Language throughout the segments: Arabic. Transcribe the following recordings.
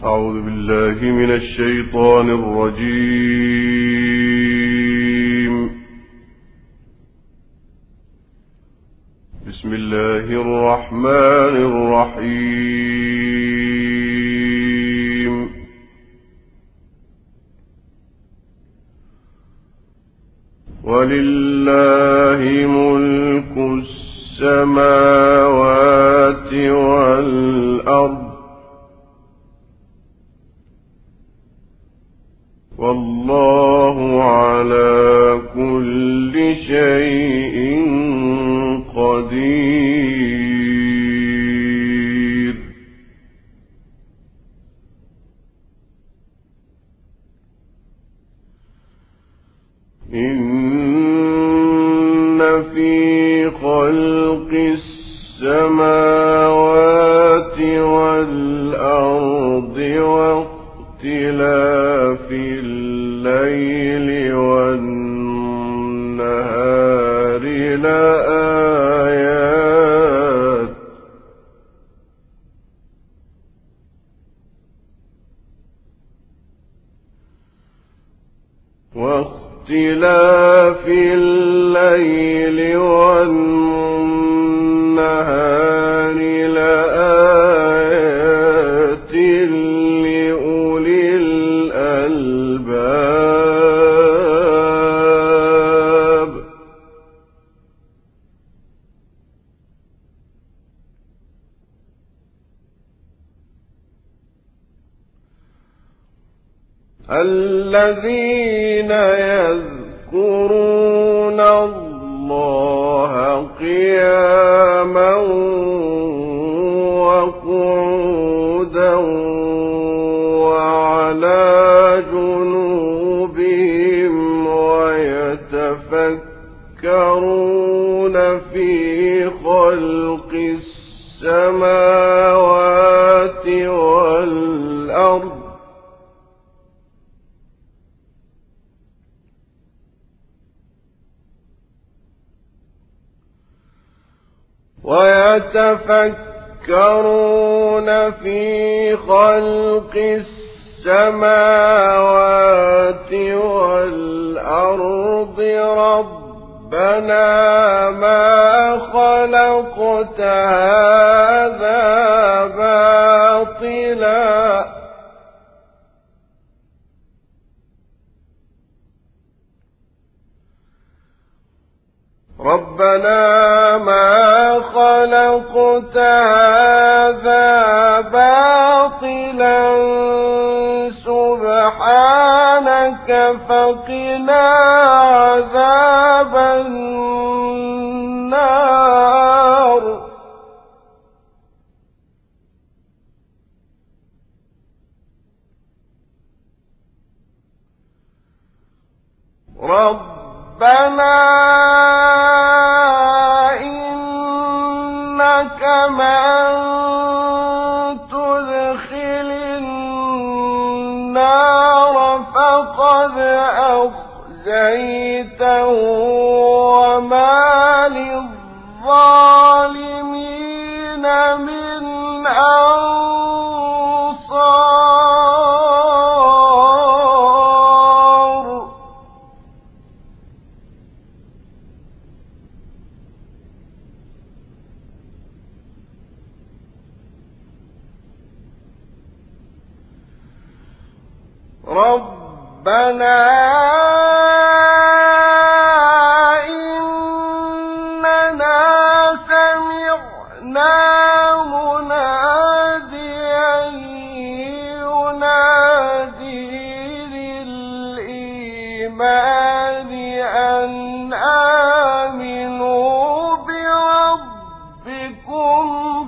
أعوذ بالله من الشيطان الرجيم. بسم الله الرحمن الرحيم. ولله ملك السماوات والأرض والله على كل شيء قدير. إن في خلق السماوات والأرض واختلاف الليل والنهار لآيات واختلاف الليل والنهار لآيات لأولي الألباب. الذين يذكرون الله قياما وقعودا وعلى جنوبهم ويتفكرون في خلق السماوات والأرض ربنا ما خلقت هذا باطلا سبحانك فقنا عذاب النار. ربنا إنك من تدخل النار فقد أخزيته وما للظالمين من أنصار. ربنا إننا سمعنا مناديا ينادي للإيمان أن آمنوا بربكم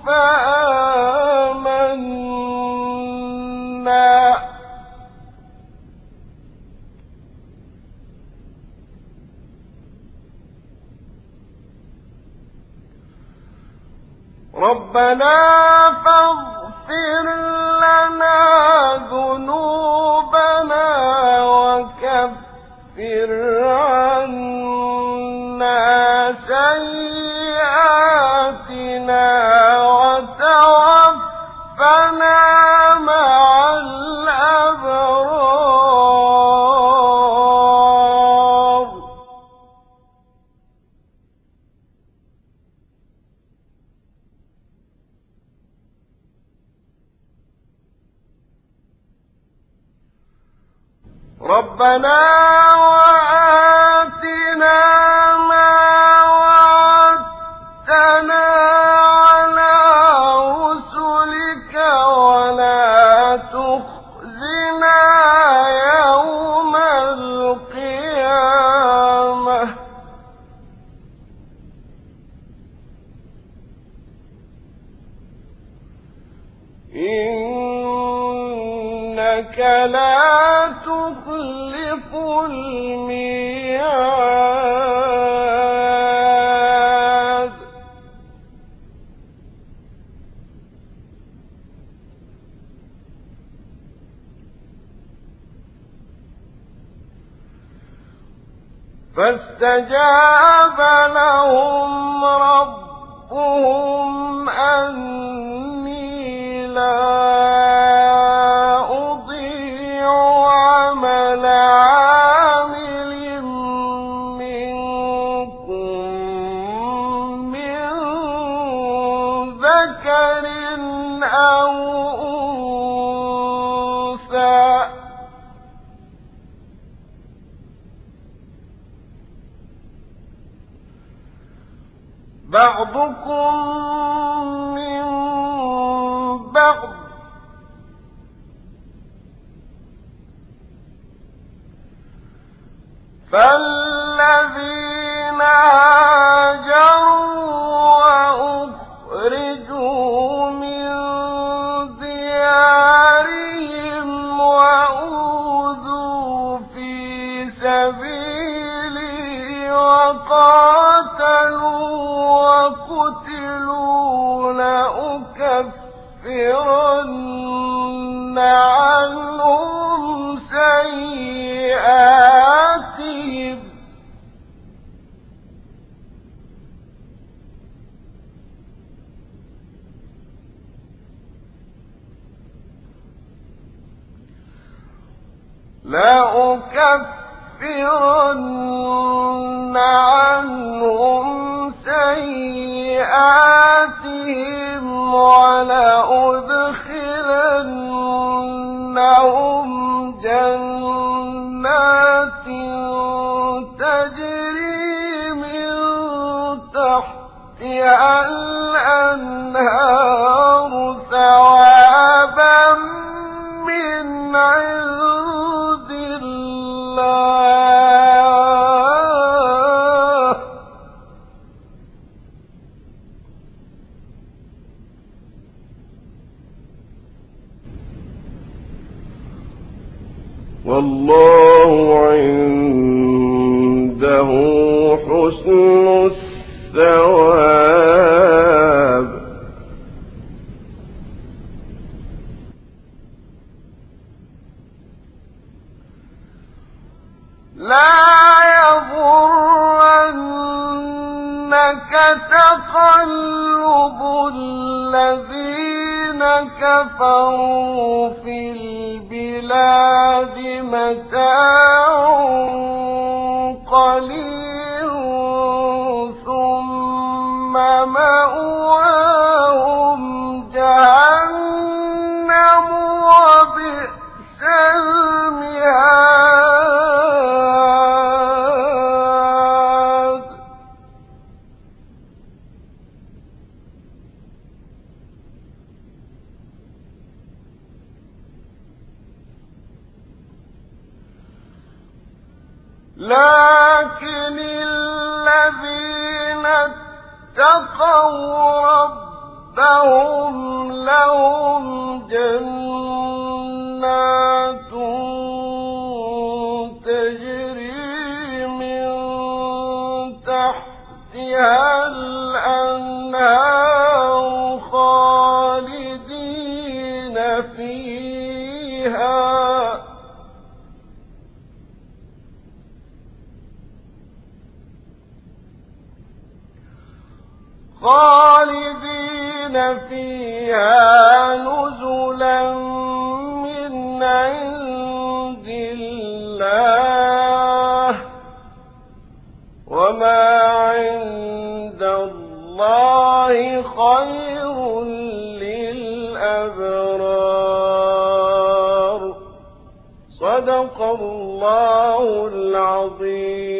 فآمنا. ربنا فاغفر لنا ذنوبنا وكفر عنا سيئاتنا وتوفنا مع ربنا وآتنا ما وعدتنا على رسلك ولا تخزنا يوم القيامة إنك لا تخلف الميعاد فاستجاب لهم ربهم أني لا أضيع عمل عامل منكم من ذكر أو أنثى بعضكم من بعض فالذين هاجروا وأخرجوا من ديارهم وأوذوا في سبيلي وقاتلوا وقتلوا لأكفرن عنهم سيئاتهم ولأدخلنهم جنات تجري من تحتها الأنهار ثوابا من عند الله والله عنده حسن الثواب لا يغرنك تقلب الذين كفروا في البلاد متاع قليل ثم مأواهم جهنم وبئس المهاد لكن الذين اتقوا ربهم لهم جنات تجري من تحتها الأنهار خالدين فيها نزلا من عند الله وما عند الله خير للأبرار. صدق الله العظيم.